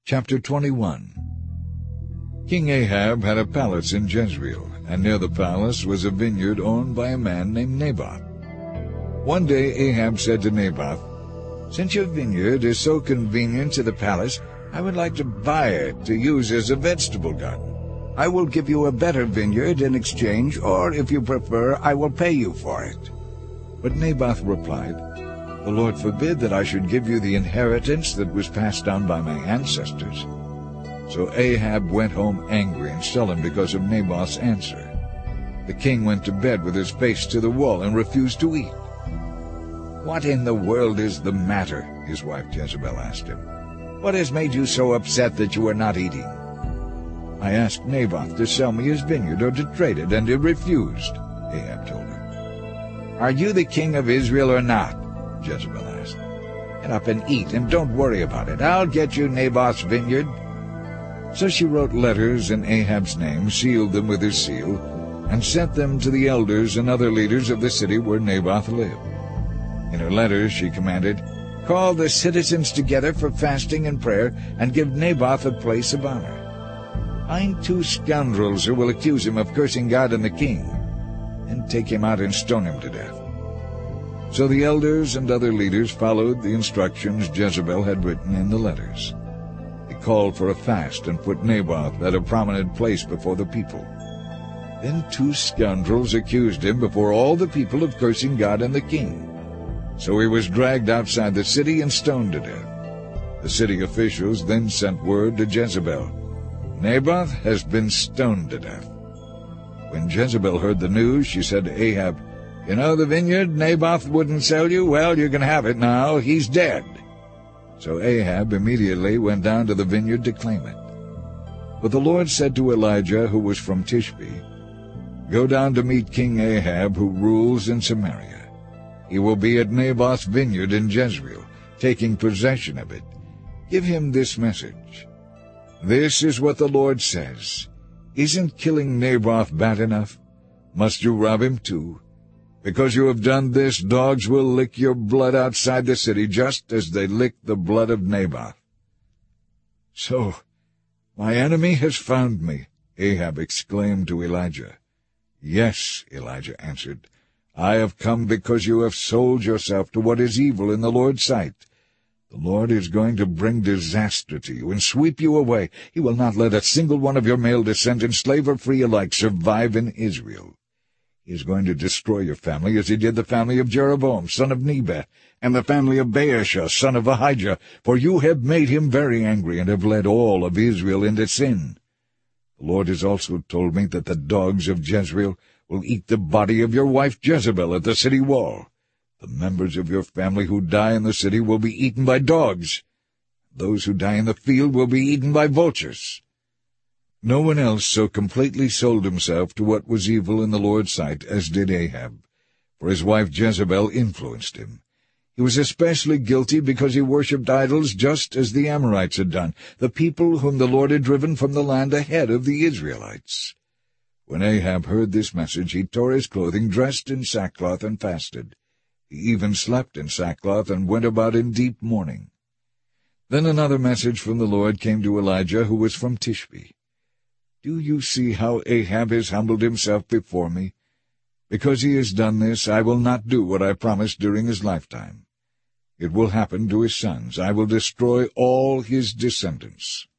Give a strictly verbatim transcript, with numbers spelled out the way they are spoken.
Chapter twenty-one. King Ahab had a palace in Jezreel, and near the palace was a vineyard owned by a man named Naboth. One day Ahab said to Naboth, "Since your vineyard is so convenient to the palace, I would like to buy it to use as a vegetable garden. I will give you a better vineyard in exchange, or if you prefer, I will pay you for it." But Naboth replied, "The Lord forbid that I should give you the inheritance that was passed down by my ancestors." So Ahab went home angry and sullen because of Naboth's answer. The king went to bed with his face to the wall and refused to eat. "What in the world is the matter?" his wife Jezebel asked him. "What has made you so upset that you are not eating?" "I asked Naboth to sell me his vineyard or to trade it, and he refused," Ahab told her. "Are you the king of Israel or not?" Jezebel asked. "Get up and eat, and don't worry about it. I'll get you Naboth's vineyard." So she wrote letters in Ahab's name, sealed them with his seal, and sent them to the elders and other leaders of the city where Naboth lived. In her letters she commanded, "Call the citizens together for fasting and prayer, and give Naboth a place of honor. Find two scoundrels who will accuse him of cursing God and the king, and take him out and stone him to death." So the elders and other leaders followed the instructions Jezebel had written in the letters. They called for a fast and put Naboth at a prominent place before the people. Then two scoundrels accused him before all the people of cursing God and the king. So he was dragged outside the city and stoned to death. The city officials then sent word to Jezebel, "Naboth has been stoned to death." When Jezebel heard the news, she said to Ahab, "You know the vineyard Naboth wouldn't sell you? Well, you can have it now. He's dead." So Ahab immediately went down to the vineyard to claim it. But the Lord said to Elijah, who was from Tishbe, "Go down to meet King Ahab, who rules in Samaria. He will be at Naboth's vineyard in Jezreel, taking possession of it. Give him this message. This is what the Lord says. Isn't killing Naboth bad enough? Must you rob him too? Because you have done this, dogs will lick your blood outside the city, just as they licked the blood of Naboth." "So my enemy has found me," Ahab exclaimed to Elijah. "Yes," Elijah answered. "I have come because you have sold yourself to what is evil in the Lord's sight. The Lord is going to bring disaster to you and sweep you away. He will not let a single one of your male descendants, slave or free alike, survive in Israel. He is going to destroy your family as he did the family of Jeroboam, son of Nebat, and the family of Baasha, son of Ahijah, for you have made him very angry and have led all of Israel into sin. The Lord has also told me that the dogs of Jezreel will eat the body of your wife Jezebel at the city wall. The members of your family who die in the city will be eaten by dogs. Those who die in the field will be eaten by vultures." No one else so completely sold himself to what was evil in the Lord's sight as did Ahab, for his wife Jezebel influenced him. He was especially guilty because he worshipped idols just as the Amorites had done, the people whom the Lord had driven from the land ahead of the Israelites. When Ahab heard this message, he tore his clothing, dressed in sackcloth, and fasted. He even slept in sackcloth and went about in deep mourning. Then another message from the Lord came to Elijah, who was from Tishbe. "Do you see how Ahab has humbled himself before me? Because he has done this, I will not do what I promised during his lifetime. It will happen to his sons. I will destroy all his descendants."